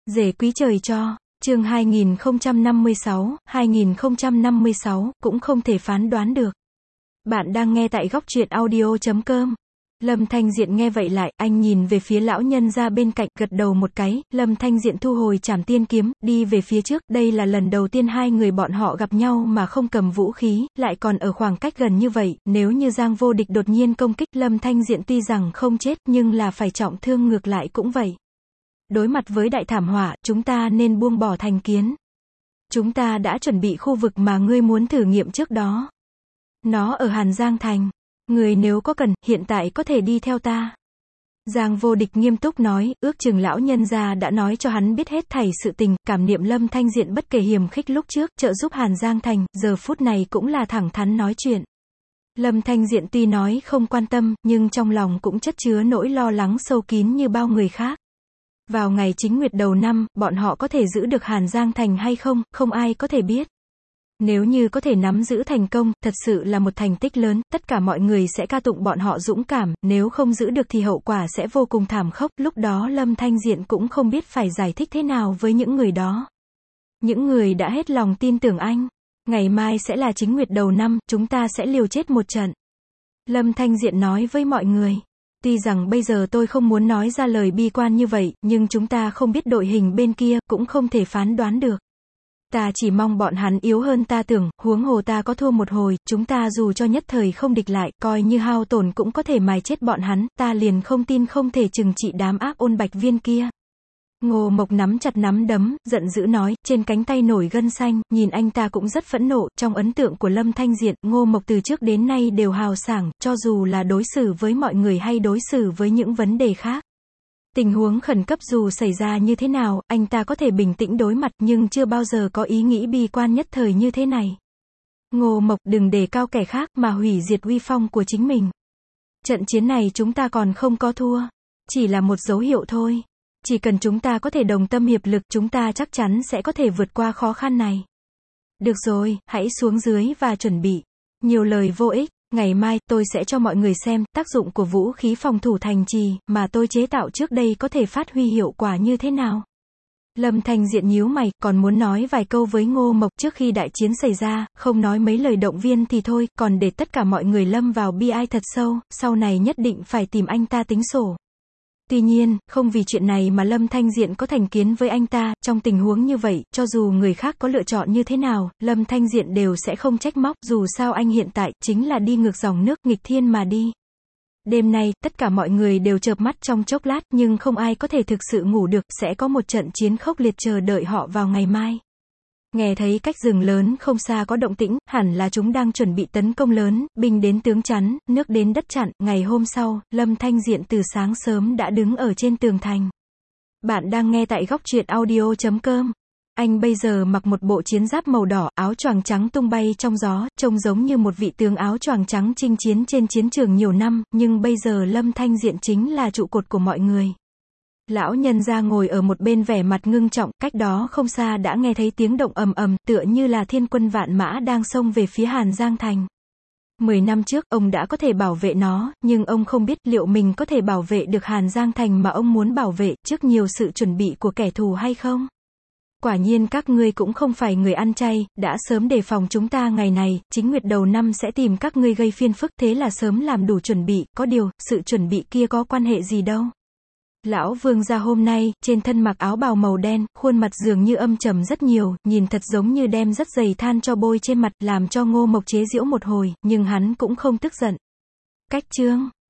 Rể quý trời cho, chương 2056, cũng không thể phán đoán được. Bạn đang nghe tại góc truyện audio.com. Lâm Thanh Diện nghe vậy lại, anh nhìn về phía lão nhân ra bên cạnh, gật đầu một cái. Lâm Thanh Diện thu hồi trảm tiên kiếm, đi về phía trước. Đây là lần đầu tiên hai người bọn họ gặp nhau mà không cầm vũ khí, lại còn ở khoảng cách gần như vậy. Nếu như Giang Vô Địch đột nhiên công kích, Lâm Thanh Diện tuy rằng không chết, nhưng là phải trọng thương ngược lại cũng vậy. Đối mặt với đại thảm họa, chúng ta nên buông bỏ thành kiến. Chúng ta đã chuẩn bị khu vực mà ngươi muốn thử nghiệm trước đó. Nó ở Hàn Giang Thành. Người nếu có cần, hiện tại có thể đi theo ta. Giang Vô Địch nghiêm túc nói, ước chừng lão nhân gia đã nói cho hắn biết hết thảy sự tình, cảm niệm Lâm Thanh Diện bất kể hiềm khích lúc trước, trợ giúp Hàn Giang Thành, giờ phút này cũng là thẳng thắn nói chuyện. Lâm Thanh Diện tuy nói không quan tâm, nhưng trong lòng cũng chất chứa nỗi lo lắng sâu kín như bao người khác. Vào ngày chính nguyệt đầu năm, bọn họ có thể giữ được Hàn Giang Thành hay không, không ai có thể biết. Nếu như có thể nắm giữ thành công, thật sự là một thành tích lớn, tất cả mọi người sẽ ca tụng bọn họ dũng cảm, nếu không giữ được thì hậu quả sẽ vô cùng thảm khốc, lúc đó Lâm Thanh Diện cũng không biết phải giải thích thế nào với những người đó. Những người đã hết lòng tin tưởng anh. Ngày mai sẽ là chính nguyệt đầu năm, chúng ta sẽ liều chết một trận. Lâm Thanh Diện nói với mọi người. Tuy rằng bây giờ tôi không muốn nói ra lời bi quan như vậy, nhưng chúng ta không biết đội hình bên kia, cũng không thể phán đoán được. Ta chỉ mong bọn hắn yếu hơn ta tưởng, huống hồ ta có thua một hồi, chúng ta dù cho nhất thời không địch lại, coi như hao tổn cũng có thể mài chết bọn hắn, ta liền không tin không thể trừng trị đám ác ôn bạch viên kia. Ngô Mộc nắm chặt nắm đấm, giận dữ nói, trên cánh tay nổi gân xanh, nhìn anh ta cũng rất phẫn nộ, trong ấn tượng của Lâm Thanh Diện, Ngô Mộc từ trước đến nay đều hào sảng, cho dù là đối xử với mọi người hay đối xử với những vấn đề khác. Tình huống khẩn cấp dù xảy ra như thế nào, anh ta có thể bình tĩnh đối mặt, nhưng chưa bao giờ có ý nghĩ bi quan nhất thời như thế này. Ngô Mộc, đừng đề cao kẻ khác mà hủy diệt uy phong của chính mình. Trận chiến này chúng ta còn không có thua, chỉ là một dấu hiệu thôi. Chỉ cần chúng ta có thể đồng tâm hiệp lực, chúng ta chắc chắn sẽ có thể vượt qua khó khăn này. Được rồi, hãy xuống dưới và chuẩn bị. Nhiều lời vô ích, ngày mai, tôi sẽ cho mọi người xem, tác dụng của vũ khí phòng thủ thành trì, mà tôi chế tạo trước đây có thể phát huy hiệu quả như thế nào. Lâm Thanh Diện nhíu mày, còn muốn nói vài câu với Ngô Mộc trước khi đại chiến xảy ra, không nói mấy lời động viên thì thôi, còn để tất cả mọi người lâm vào bi ai thật sâu, sau này nhất định phải tìm anh ta tính sổ. Tuy nhiên, không vì chuyện này mà Lâm Thanh Diện có thành kiến với anh ta, trong tình huống như vậy, cho dù người khác có lựa chọn như thế nào, Lâm Thanh Diện đều sẽ không trách móc, dù sao anh hiện tại, chính là đi ngược dòng nước, nghịch thiên mà đi. Đêm nay, tất cả mọi người đều chợp mắt trong chốc lát, nhưng không ai có thể thực sự ngủ được, sẽ có một trận chiến khốc liệt chờ đợi họ vào ngày mai. Nghe thấy cách rừng lớn không xa có động tĩnh, hẳn là chúng đang chuẩn bị tấn công lớn, binh đến tướng chắn, nước đến đất chặn. Ngày hôm sau, Lâm Thanh Diện từ sáng sớm đã đứng ở trên tường thành. Bạn đang nghe tại góc truyện audio.com. Anh bây giờ mặc một bộ chiến giáp màu đỏ, áo choàng trắng tung bay trong gió, trông giống như một vị tướng áo choàng trắng chinh chiến trên chiến trường nhiều năm, nhưng bây giờ Lâm Thanh Diện chính là trụ cột của mọi người. Lão nhân gia ngồi ở một bên vẻ mặt ngưng trọng, cách đó không xa đã nghe thấy tiếng động ầm ầm, tựa như là thiên quân vạn mã đang xông về phía Hàn Giang Thành. 10 năm trước, ông đã có thể bảo vệ nó, nhưng ông không biết liệu mình có thể bảo vệ được Hàn Giang Thành mà ông muốn bảo vệ, trước nhiều sự chuẩn bị của kẻ thù hay không? Quả nhiên các ngươi cũng không phải người ăn chay, đã sớm đề phòng chúng ta ngày này, chính nguyệt đầu năm sẽ tìm các ngươi gây phiền phức, thế là sớm làm đủ chuẩn bị, có điều, sự chuẩn bị kia có quan hệ gì đâu. Lão vương gia hôm nay, trên thân mặc áo bào màu đen, khuôn mặt dường như âm trầm rất nhiều, nhìn thật giống như đem rất dày than cho bôi trên mặt, làm cho Ngô Mộc chế giễu một hồi, nhưng hắn cũng không tức giận. Cách chương